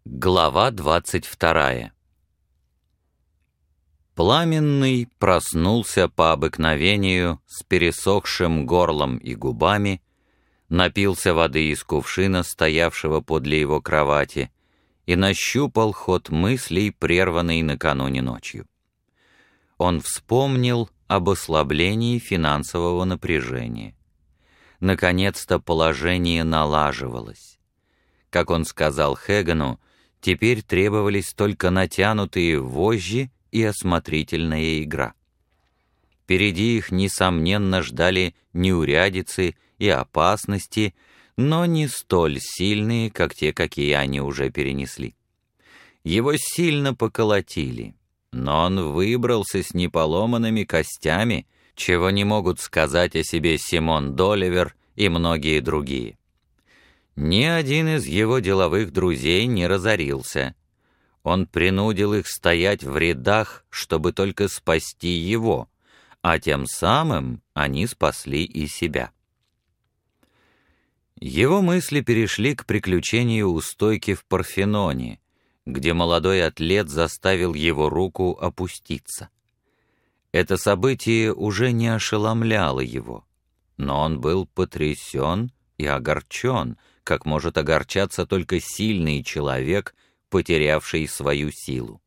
Глава 22. Пламенный проснулся по обыкновению с пересохшим горлом и губами, напился воды из кувшина, стоявшего подле его кровати, и нащупал ход мыслей, прерванный накануне ночью. Он вспомнил об ослаблении финансового напряжения. Наконец-то положение налаживалось. Как он сказал Хегану, теперь требовались только натянутые вожжи и осмотрительная игра. Впереди их, несомненно, ждали неурядицы и опасности, но не столь сильные, как те, какие они уже перенесли. Его сильно поколотили, но он выбрался с неполоманными костями, чего не могут сказать о себе Симон Доливер и многие другие. Ни один из его деловых друзей не разорился. Он принудил их стоять в рядах, чтобы только спасти его, а тем самым они спасли и себя. Его мысли перешли к приключению у стойки в Парфеноне, где молодой атлет заставил его руку опуститься. Это событие уже не ошеломляло его, но он был потрясен и огорчен, как может огорчаться только сильный человек, потерявший свою силу.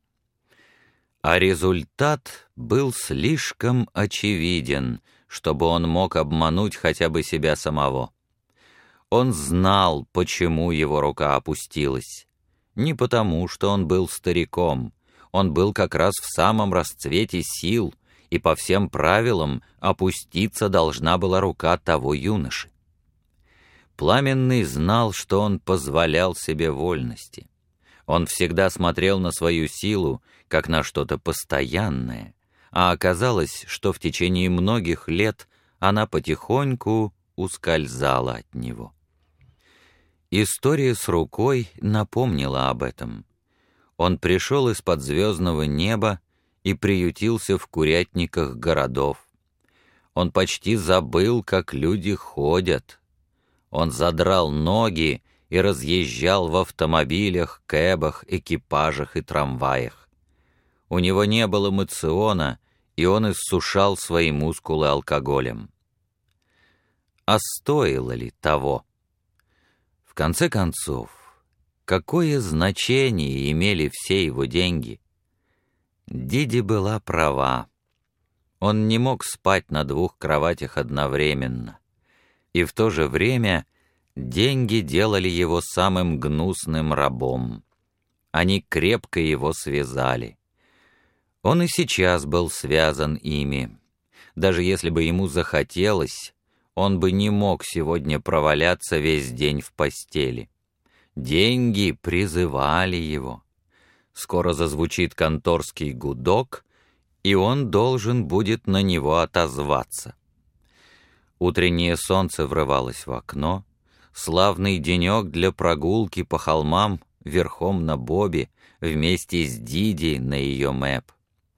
А результат был слишком очевиден, чтобы он мог обмануть хотя бы себя самого. Он знал, почему его рука опустилась. Не потому, что он был стариком, он был как раз в самом расцвете сил, и по всем правилам опуститься должна была рука того юноши. Пламенный знал, что он позволял себе вольности. Он всегда смотрел на свою силу, как на что-то постоянное, а оказалось, что в течение многих лет она потихоньку ускользала от него. История с рукой напомнила об этом. Он пришел из-под звездного неба и приютился в курятниках городов. Он почти забыл, как люди ходят. Он задрал ноги и разъезжал в автомобилях, кэбах, экипажах и трамваях. У него не было моциона, и он иссушал свои мускулы алкоголем. А стоило ли того? В конце концов, какое значение имели все его деньги? Диди была права. Он не мог спать на двух кроватях одновременно. И в то же время деньги делали его самым гнусным рабом. Они крепко его связали. Он и сейчас был связан ими. Даже если бы ему захотелось, он бы не мог сегодня проваляться весь день в постели. Деньги призывали его. Скоро зазвучит конторский гудок, и он должен будет на него отозваться. Утреннее солнце врывалось в окно, славный денек для прогулки по холмам верхом на Бобби вместе с Диди на ее мэп.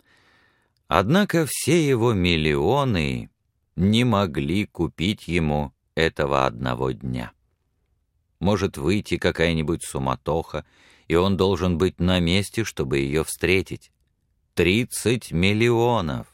Однако все его миллионы не могли купить ему этого одного дня. Может выйти какая-нибудь суматоха, и он должен быть на месте, чтобы ее встретить. 30 миллионов!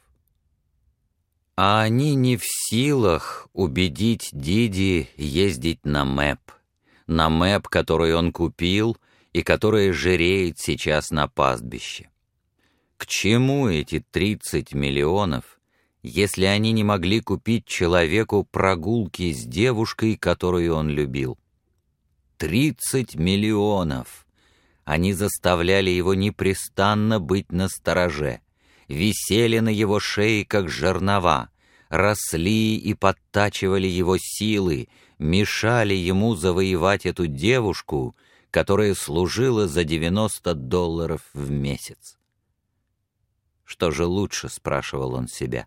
А они не в силах убедить Диди ездить на мэп, который он купил и который жиреет сейчас на пастбище. К чему эти 30 миллионов, если они не могли купить человеку прогулки с девушкой, которую он любил? 30 миллионов! Они заставляли его непрестанно быть настороже, висели на его шее, как жернова, росли и подтачивали его силы, мешали ему завоевать эту девушку, которая служила за $90 в месяц. Что же лучше, спрашивал он себя.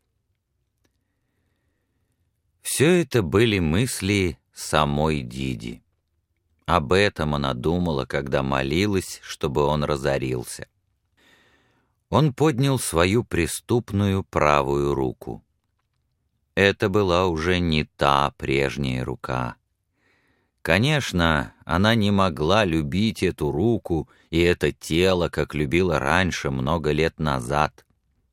Все это были мысли самой Диди. Об этом она думала, когда молилась, чтобы он разорился. Он поднял свою преступную правую руку. Это была уже не та прежняя рука. Конечно, она не могла любить эту руку и это тело, как любила раньше, много лет назад.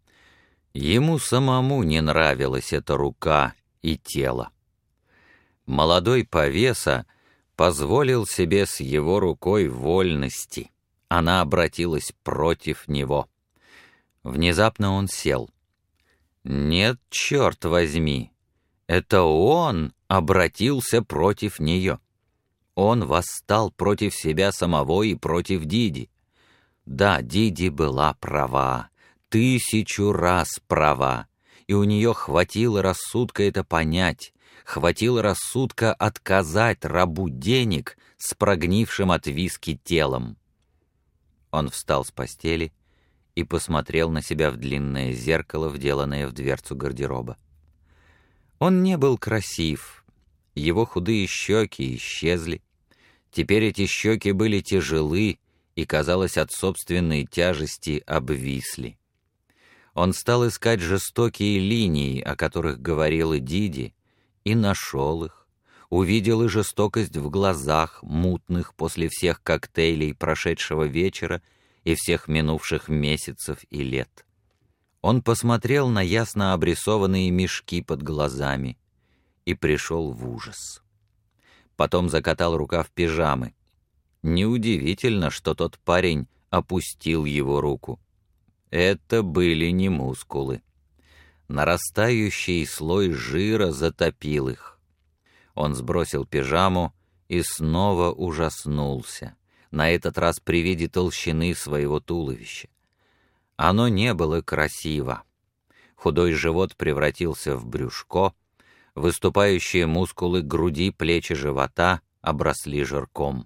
Ему самому не нравилась эта рука и тело. Молодой повеса позволил себе с его рукой вольности. Она обратилась против него. Внезапно он сел. Нет, черт возьми, это он обратился против нее. Он восстал против себя самого и против Диди. Да, Диди была права, 1000 раз права, и у нее хватило рассудка это понять, хватило рассудка отказать рабу денег с прогнившим от виски телом. Он встал с постели и посмотрел на себя в длинное зеркало, вделанное в дверцу гардероба. Он не был красив. Его худые щеки исчезли. Теперь эти щеки были тяжелы и, казалось, от собственной тяжести обвисли. Он стал искать жестокие линии, о которых говорила Диди, и нашел их. Увидел и жестокость в глазах, мутных после всех коктейлей прошедшего вечера и всех минувших месяцев и лет. Он посмотрел на ясно обрисованные мешки под глазами и пришел в ужас. Потом закатал рукав пижамы. Неудивительно, что тот парень опустил его руку. Это были не мускулы. Нарастающий слой жира затопил их. Он сбросил пижаму и снова ужаснулся, на этот раз при виде толщины своего туловища. Оно не было красиво. Худой живот превратился в брюшко, выступающие мускулы груди, плечи, живота обросли жирком.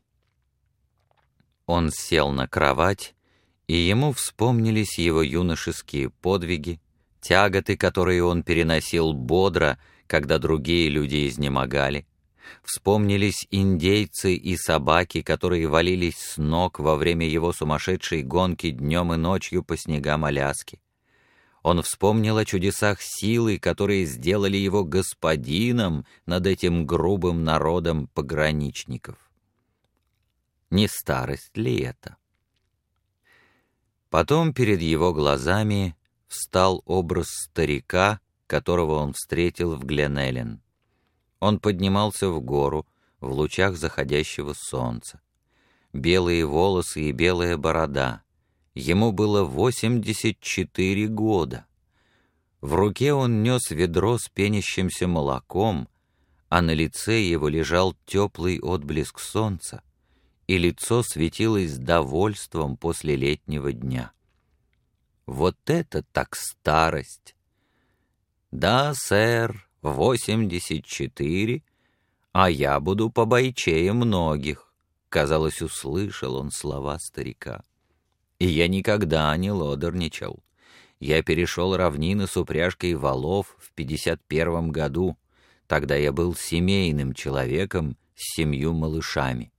Он сел на кровать, и ему вспомнились его юношеские подвиги, тяготы, которые он переносил бодро, когда другие люди изнемогали. Вспомнились индейцы и собаки, которые валились с ног во время его сумасшедшей гонки днем и ночью по снегам Аляски. Он вспомнил о чудесах силы, которые сделали его господином над этим грубым народом пограничников. Не старость ли это? Потом перед его глазами встал образ старика, которого он встретил в Гленэлен. Он поднимался в гору в лучах заходящего солнца. Белые волосы и белая борода. Ему было 84 года. В руке он нес ведро с пенящимся молоком, а на лице его лежал теплый отблеск солнца, и лицо светилось довольством после летнего дня. Вот это так старость! Да, сэр, 84, а я буду побойчее многих. Казалось, услышал он слова старика. И я никогда не лодорничал. Я перешел равнины с упряжкой валов в 51 году. Тогда я был семейным человеком с 7 малышами.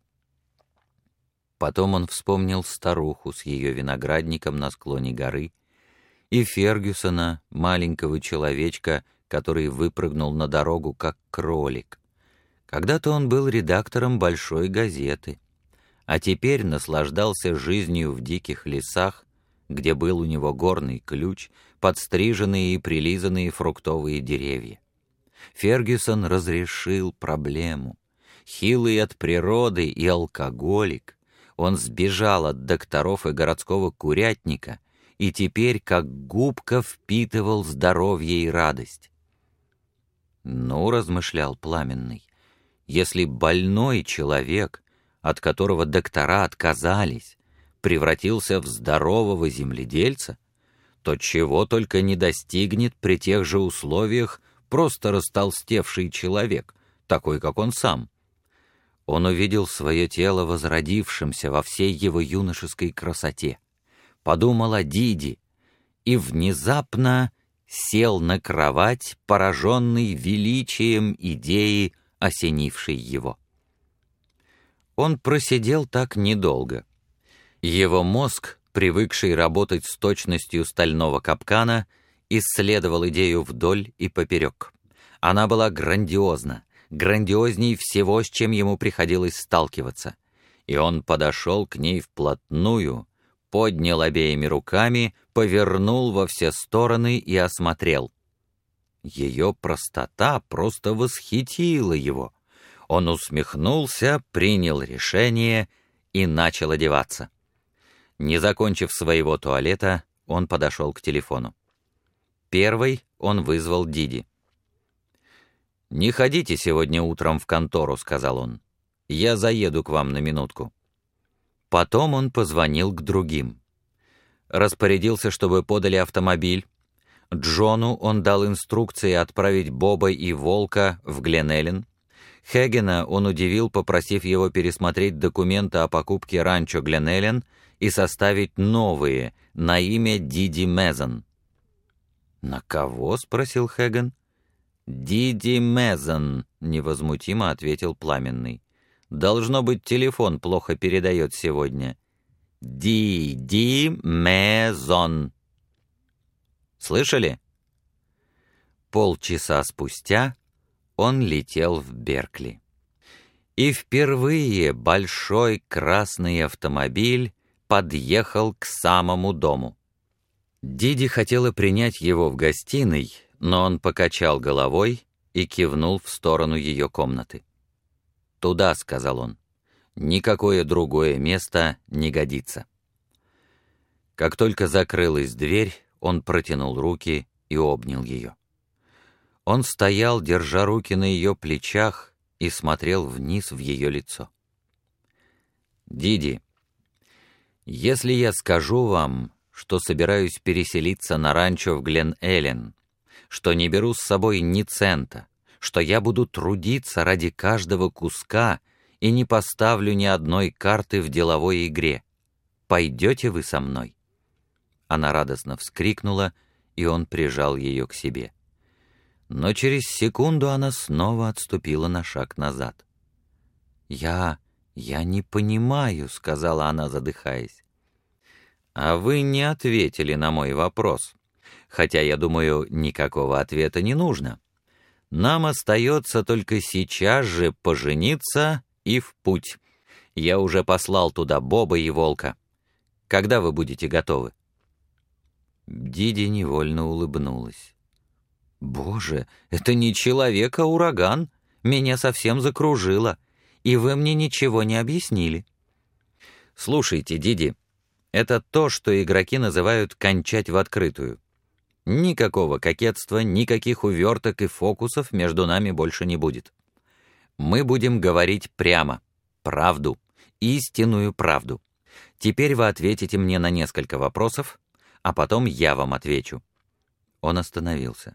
Потом он вспомнил старуху с ее виноградником на склоне горы и Фергюсона, маленького человечка, который выпрыгнул на дорогу как кролик. Когда-то он был редактором большой газеты, а теперь наслаждался жизнью в диких лесах, где был у него горный ключ, подстриженные и прилизанные фруктовые деревья. Фергюсон разрешил проблему. Хилый от природы и алкоголик, он сбежал от докторов и городского курятника и теперь как губка впитывал здоровье и радость. «Ну, — размышлял Пламенный, — если больной человек, от которого доктора отказались, превратился в здорового земледельца, то чего только не достигнет при тех же условиях просто растолстевший человек, такой, как он сам». Он увидел свое тело возродившимся во всей его юношеской красоте, подумал о Диди и внезапно сел на кровать, пораженный величием идеи, осенившей его. Он просидел так недолго. Его мозг, привыкший работать с точностью стального капкана, исследовал идею вдоль и поперек. Она была грандиозна, грандиозней всего, с чем ему приходилось сталкиваться. И он подошел к ней вплотную, поднял обеими руками, повернул во все стороны и осмотрел. Ее простота просто восхитила его. Он усмехнулся, принял решение и начал одеваться. Не закончив своего туалета, он подошел к телефону. Первый он вызвал Диди. «Не ходите сегодня утром в контору», — сказал он. «Я заеду к вам на минутку». Потом он позвонил к другим. Распорядился, чтобы подали автомобиль. Джону он дал инструкции отправить Боба и Волка в Гленэлен. Хэгена он удивил, попросив его пересмотреть документы о покупке ранчо Гленэлен и составить новые на имя Диди Мезон. «На кого?» — спросил Хэген. «Диди Мезон», — невозмутимо ответил Пламенный. «Должно быть, телефон плохо передает сегодня. Диди Мезон». Слышали? Полчаса спустя он летел в Беркли. И впервые большой красный автомобиль подъехал к самому дому. Диди хотела принять его в гостиной, но он покачал головой и кивнул в сторону ее комнаты. «Туда», — сказал он, — «никакое другое место не годится». Как только закрылась дверь, он протянул руки и обнял ее. Он стоял, держа руки на ее плечах, и смотрел вниз в ее лицо. «Диди, если я скажу вам, что собираюсь переселиться на ранчо в Глен-Эллен, что не беру с собой ни цента, что я буду трудиться ради каждого куска и не поставлю ни одной карты в деловой игре, пойдете вы со мной?» Она радостно вскрикнула, и он прижал ее к себе. Но через секунду она снова отступила на шаг назад. «Я не понимаю», — сказала она, задыхаясь. «А вы не ответили на мой вопрос. Хотя, я думаю, никакого ответа не нужно. Нам остается только сейчас же пожениться и в путь. Я уже послал туда Боба и Волка. Когда вы будете готовы?» Диди невольно улыбнулась. «Боже, это не человек, а ураган. Меня совсем закружило, и вы мне ничего не объяснили». «Слушайте, Диди, это то, что игроки называют «кончать в открытую». Никакого кокетства, никаких уверток и фокусов между нами больше не будет. Мы будем говорить прямо, правду, истинную правду. Теперь вы ответите мне на несколько вопросов, а потом я вам отвечу». Он остановился.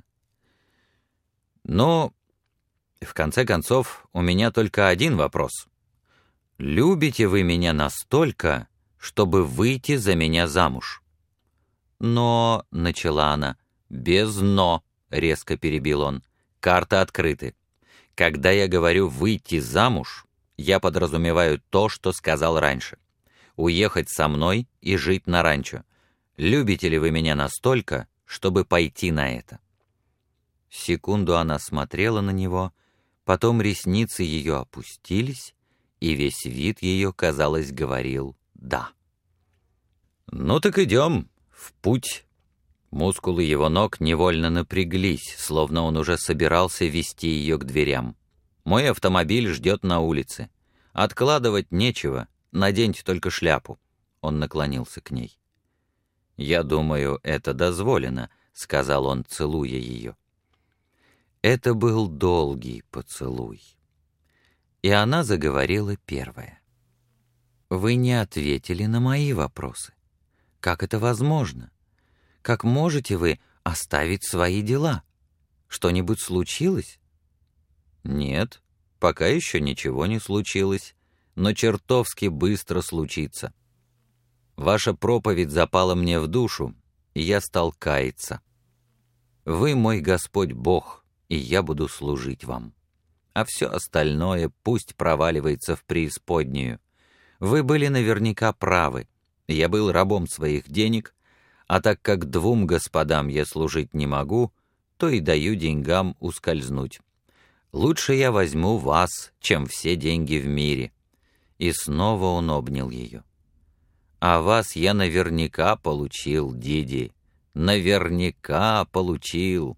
«Но, в конце концов, у меня только один вопрос. Любите вы меня настолько, чтобы выйти за меня замуж?» «Но», — начала она. «Без «но», — резко перебил он. «Карты открыты. Когда я говорю «выйти замуж», я подразумеваю то, что сказал раньше. Уехать со мной и жить на ранчо. Любите ли вы меня настолько, чтобы пойти на это?» Секунду она смотрела на него, потом ресницы ее опустились, и весь вид ее, казалось, говорил «да». «Ну так идем, в путь». Мускулы его ног невольно напряглись, словно он уже собирался вести ее к дверям. «Мой автомобиль ждет на улице. Откладывать нечего, наденьте только шляпу». Он наклонился к ней. «Я думаю, это дозволено», — сказал он, целуя ее. Это был долгий поцелуй. И она заговорила первая. «Вы не ответили на мои вопросы. Как это возможно? Как можете вы оставить свои дела? Что-нибудь случилось?» «Нет, пока еще ничего не случилось, но чертовски быстро случится. Ваша проповедь запала мне в душу, и я стал каяться. Вы мой Господь Бог, и я буду служить вам. А все остальное пусть проваливается в преисподнюю. Вы были наверняка правы. Я был рабом своих денег, а так как двум господам я служить не могу, то и даю деньгам ускользнуть. Лучше я возьму вас, чем все деньги в мире». И снова он обнял ее. «А вас я наверняка получил, Диди, наверняка получил.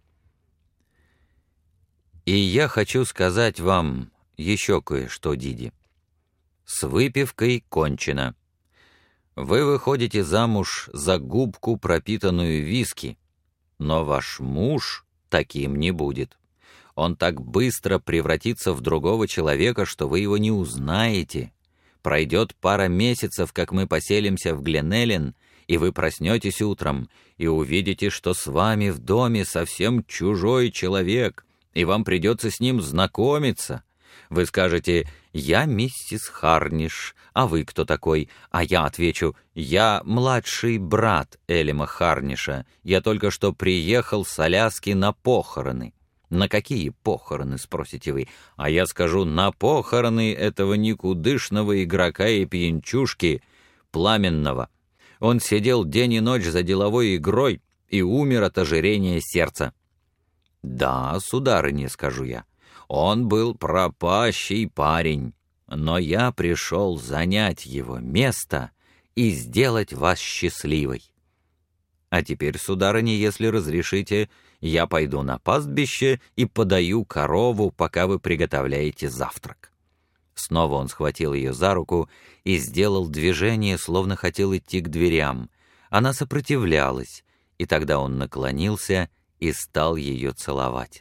И я хочу сказать вам еще кое-что, Диди. С выпивкой кончено. Вы выходите замуж за губку, пропитанную виски, но ваш муж таким не будет. Он так быстро превратится в другого человека, что вы его не узнаете. Пройдет пара месяцев, как мы поселимся в Гленэлен, и вы проснетесь утром и увидите, что с вами в доме совсем чужой человек, и вам придется с ним знакомиться. Вы скажете: «Я миссис Харниш, а вы кто такой?» А я отвечу: «Я младший брат Элима Харниша, я только что приехал с Аляски на похороны». «На какие похороны?» — спросите вы. А я скажу: «На похороны этого никудышного игрока и пьянчушки Пламенного. Он сидел день и ночь за деловой игрой и умер от ожирения сердца». «Да, сударыня», — скажу я, — «он был пропащий парень, но я пришел занять его место и сделать вас счастливой. А теперь, сударыня, если разрешите, я пойду на пастбище и подаю корову, пока вы приготовляете завтрак». Снова он схватил ее за руку и сделал движение, словно хотел идти к дверям. Она сопротивлялась, и тогда он наклонился и стал ее целовать.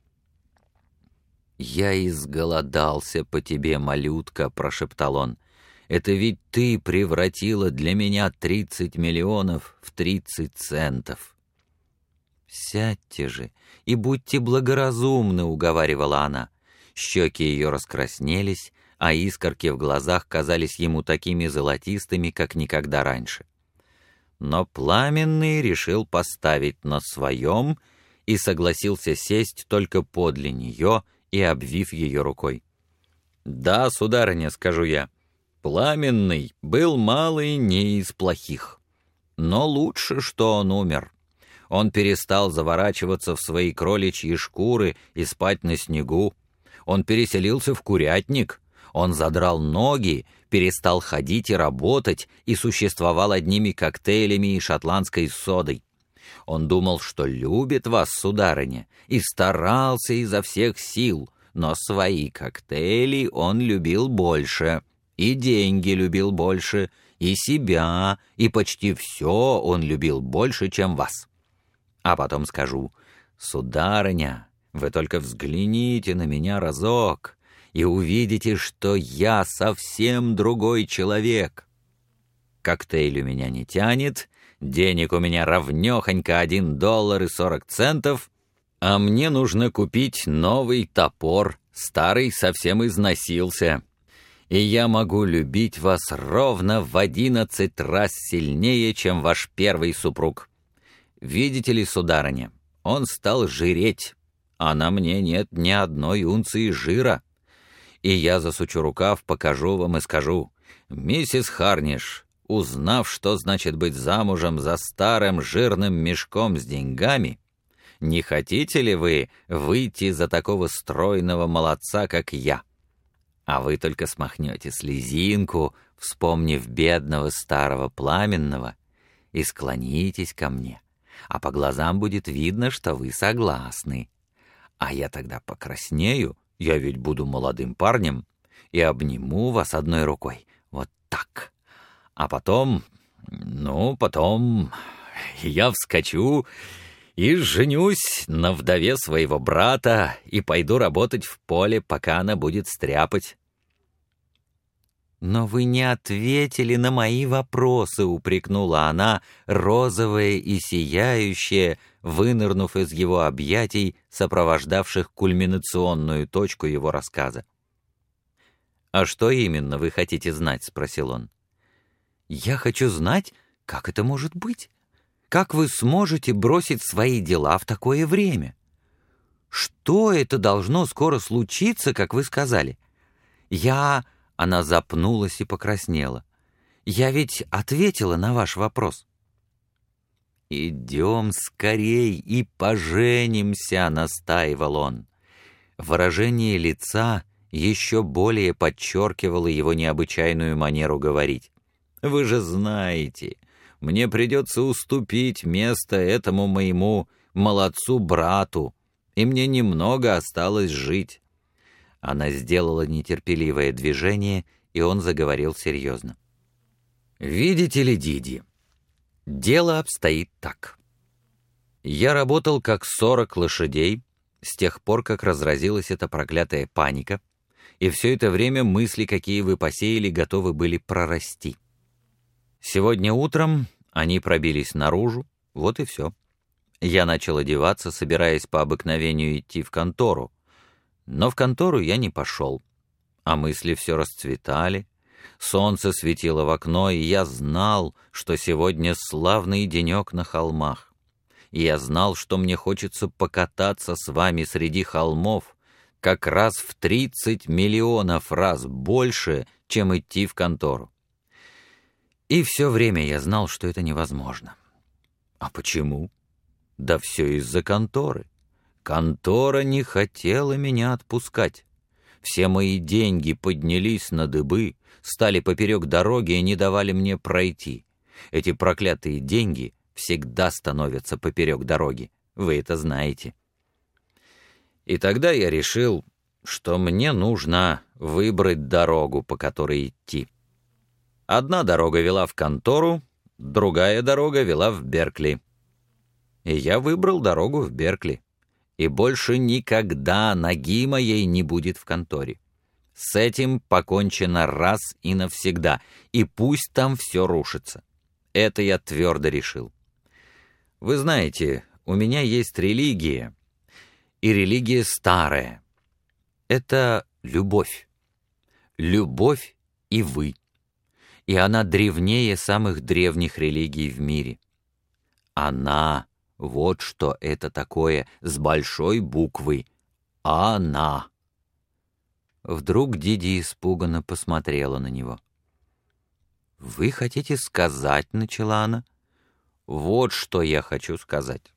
«Я изголодался по тебе, малютка», — прошептал он. «Это ведь ты превратила для меня 30 миллионов в 30 центов». «Сядьте же и будьте благоразумны», — уговаривала она. Щеки ее раскраснелись, а искорки в глазах казались ему такими золотистыми, как никогда раньше. Но Пламенный решил поставить на своем и согласился сесть только подле нее и обвив ее рукой. «Да, сударыня, — скажу я, — Пламенный был малый не из плохих. Но лучше, что он умер. Он перестал заворачиваться в свои кроличьи шкуры и спать на снегу. Он переселился в курятник. Он задрал ноги, перестал ходить и работать и существовал одними коктейлями и шотландской содой. Он думал, что любит вас, сударыня, и старался изо всех сил, но свои коктейли он любил больше, и деньги любил больше, и себя, и почти все он любил больше, чем вас. А потом скажу: сударыня, вы только взгляните на меня разок и увидите, что я совсем другой человек. Коктейль у меня не тянет, денег у меня равнёхонько $1.40, а мне нужно купить новый топор, старый совсем износился. И я могу любить вас ровно в 11 раз сильнее, чем ваш первый супруг. Видите ли, сударыня, он стал жиреть, а на мне нет ни одной унции жира. И я засучу рукав, покажу вам и скажу: «Миссис Харниш, узнав, что значит быть замужем за старым жирным мешком с деньгами, не хотите ли вы выйти за такого стройного молодца, как я?» А вы только смахнете слезинку, вспомнив бедного старого Пламенного, и склонитесь ко мне, а по глазам будет видно, что вы согласны. А я тогда покраснею, я ведь буду молодым парнем, и обниму вас одной рукой, вот так. А потом я вскочу и женюсь на вдове своего брата и пойду работать в поле, пока она будет стряпать». «Но вы не ответили на мои вопросы», — упрекнула она, розовая и сияющая, вынырнув из его объятий, сопровождавших кульминационную точку его рассказа. «А что именно вы хотите знать?» — спросил он. «Я хочу знать, как это может быть. Как вы сможете бросить свои дела в такое время? Что это должно скоро случиться, как вы сказали? Она запнулась и покраснела. «Я ведь ответила на ваш вопрос». «Идем скорей и поженимся», — настаивал он. Выражение лица еще более подчеркивало его необычайную манеру говорить. «Вы же знаете, мне придется уступить место этому моему молодцу-брату, и мне немного осталось жить». Она сделала нетерпеливое движение, и он заговорил серьезно. «Видите ли, Диди, дело обстоит так. Я работал как 40 лошадей с тех пор, как разразилась эта проклятая паника, и все это время мысли, какие вы посеяли, готовы были прорасти. Сегодня утром они пробились наружу, вот и все. Я начал одеваться, собираясь по обыкновению идти в контору, но в контору я не пошел, а мысли все расцветали. Солнце светило в окно, и я знал, что сегодня славный денек на холмах. И я знал, что мне хочется покататься с вами среди холмов как раз в 30 миллионов раз больше, чем идти в контору. И все время я знал, что это невозможно. А почему? Да все из-за конторы. Контора не хотела меня отпускать. Все мои деньги поднялись на дыбы, стали поперек дороги и не давали мне пройти. Эти проклятые деньги всегда становятся поперек дороги. Вы это знаете. И тогда я решил, что мне нужно выбрать дорогу, по которой идти. Одна дорога вела в контору, другая дорога вела в Беркли. И я выбрал дорогу в Беркли. И больше никогда ноги моей не будет в конторе. С этим покончено раз и навсегда, и пусть там все рушится. Это я твердо решил. Вы знаете, у меня есть религия, и религия старая. Это любовь. Любовь и вы. И она древнее самых древних религий в мире. Она... Вот что это такое с большой буквы. Она. Вдруг Диди испуганно посмотрела на него. «Вы хотите сказать, — начала она, — вот что я хочу сказать.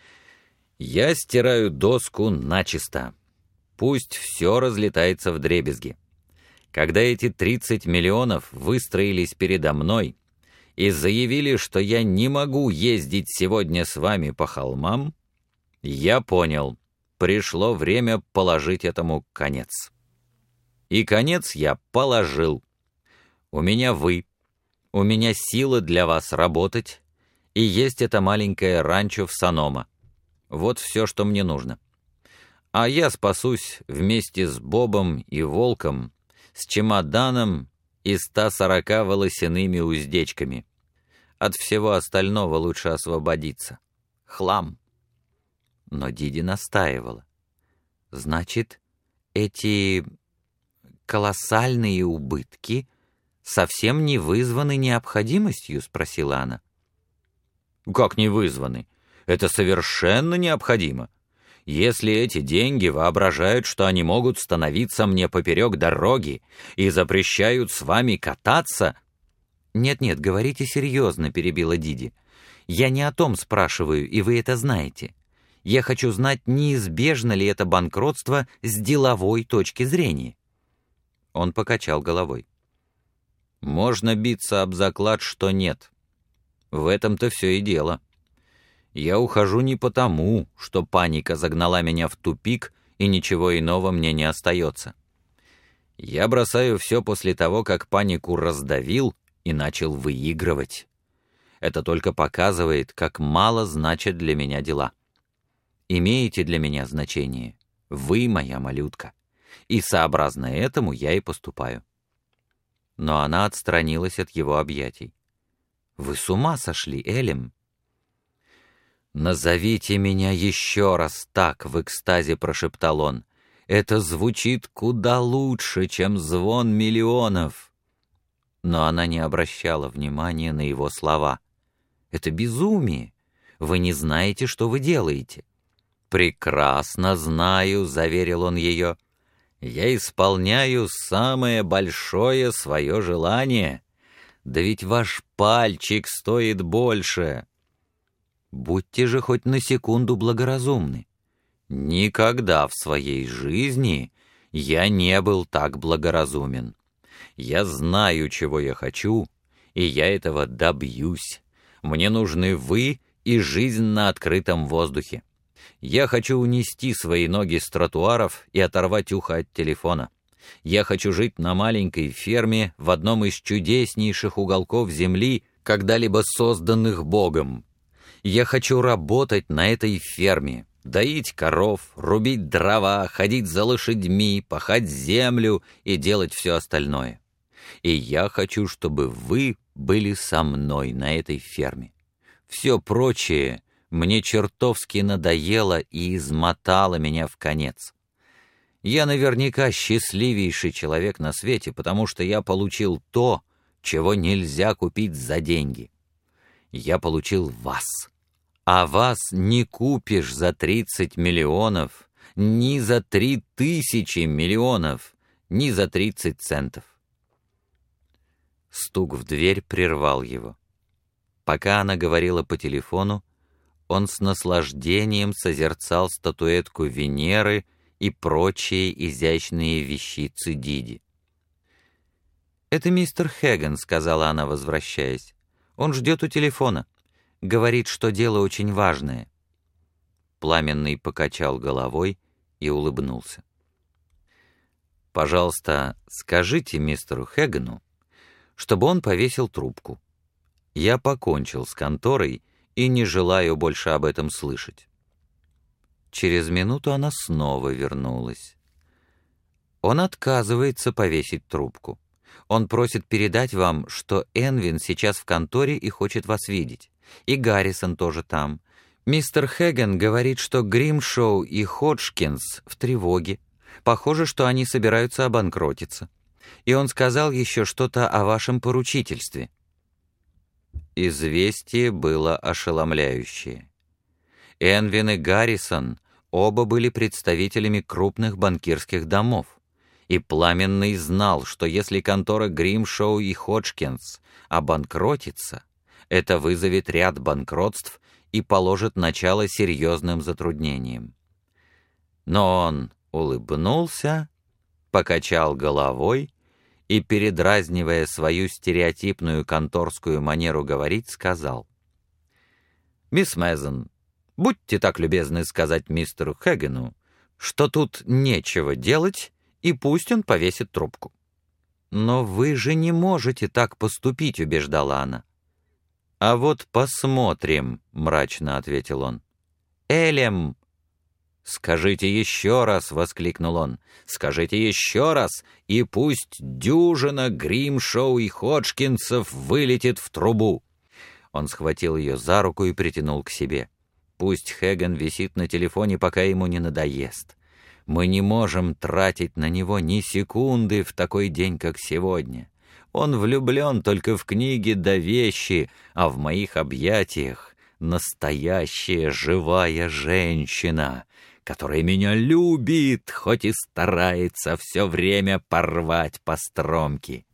Я стираю доску начисто. Пусть все разлетается вдребезги. Когда эти 30 миллионов выстроились передо мной и заявили, что я не могу ездить сегодня с вами по холмам, я понял, пришло время положить этому конец. И конец я положил. У меня вы, у меня сила для вас работать, и есть это маленькое ранчо в Санома. Вот все, что мне нужно. А я спасусь вместе с Бобом и Волком, с чемоданом и 140 волосяными уздечками. От всего остального лучше освободиться. Хлам. Но Диди настаивала. Значит, эти колоссальные убытки совсем не вызваны необходимостью, спросила она. Как не вызваны? Это совершенно необходимо. Если эти деньги воображают, что они могут становиться мне поперек дороги и запрещают с вами кататься... «Нет-нет, говорите серьезно», — перебила Диди. «Я не о том спрашиваю, и вы это знаете. Я хочу знать, неизбежно ли это банкротство с деловой точки зрения». Он покачал головой. «Можно биться об заклад, что нет. В этом-то все и дело. Я ухожу не потому, что паника загнала меня в тупик, и ничего иного мне не остается. Я бросаю все после того, как панику раздавил и начал выигрывать. Это только показывает, как мало значат для меня дела. Имеете для меня значение. Вы моя малютка. И сообразно этому я и поступаю». Но она отстранилась от его объятий. «Вы с ума сошли, Элем?» «Назовите меня еще раз так», — в экстазе прошептал он. «Это звучит куда лучше, чем звон миллионов». Но она не обращала внимания на его слова. «Это безумие. Вы не знаете, что вы делаете». «Прекрасно знаю», — заверил он ее. «Я исполняю самое большое свое желание. Да ведь ваш пальчик стоит больше». «Будьте же хоть на секунду благоразумны. Никогда в своей жизни я не был так благоразумен. Я знаю, чего я хочу, и я этого добьюсь. Мне нужны вы и жизнь на открытом воздухе. Я хочу унести свои ноги с тротуаров и оторвать ухо от телефона. Я хочу жить на маленькой ферме в одном из чудеснейших уголков земли, когда-либо созданных Богом. Я хочу работать на этой ферме, доить коров, рубить дрова, ходить за лошадьми, пахать землю и делать все остальное. И я хочу, чтобы вы были со мной на этой ферме. Все прочее мне чертовски надоело и измотало меня в конец. Я наверняка счастливейший человек на свете, потому что я получил то, чего нельзя купить за деньги. Я получил вас. А вас не купишь за 30 миллионов, ни за 3000 миллионов, ни за 30 центов. Стук в дверь прервал его. Пока она говорила по телефону, он с наслаждением созерцал статуэтку Венеры и прочие изящные вещицы Диди. «Это мистер Хэгган», — сказала она, возвращаясь. «Он ждет у телефона. Говорит, что дело очень важное». Пламенный покачал головой и улыбнулся. «Пожалуйста, скажите мистеру Хэггану, чтобы он повесил трубку. Я покончил с конторой и не желаю больше об этом слышать». Через минуту она снова вернулась. «Он отказывается повесить трубку. Он просит передать вам, что Энвин сейчас в конторе и хочет вас видеть. И Гаррисон тоже там. Мистер Хэгган говорит, что Гримшоу и Ходжкинс в тревоге. Похоже, что они собираются обанкротиться. И он сказал еще что-то о вашем поручительстве». Известие было ошеломляющее. Энвин и Гаррисон оба были представителями крупных банкирских домов, и Пламенный знал, что если контора Гримшоу и Ходжкинс обанкротится, это вызовет ряд банкротств и положит начало серьезным затруднениям. Но он улыбнулся, покачал головой и, передразнивая свою стереотипную конторскую манеру говорить, сказал: «Мисс Мэзон, будьте так любезны сказать мистеру Хэггану, что тут нечего делать, и пусть он повесит трубку». «Но вы же не можете так поступить», — убеждала она. «А вот посмотрим», — мрачно ответил он. «Элем!» «Скажите еще раз», — воскликнул он, — «скажите еще раз, и пусть дюжина Гримшоу и Ходжкинсов вылетит в трубу». Он схватил ее за руку и притянул к себе. «Пусть Хэгган висит на телефоне, пока ему не надоест. Мы не можем тратить на него ни секунды в такой день, как сегодня. Он влюблен только в книги да вещи, а в моих объятиях настоящая живая женщина, которая меня любит, хоть и старается все время порвать постромки.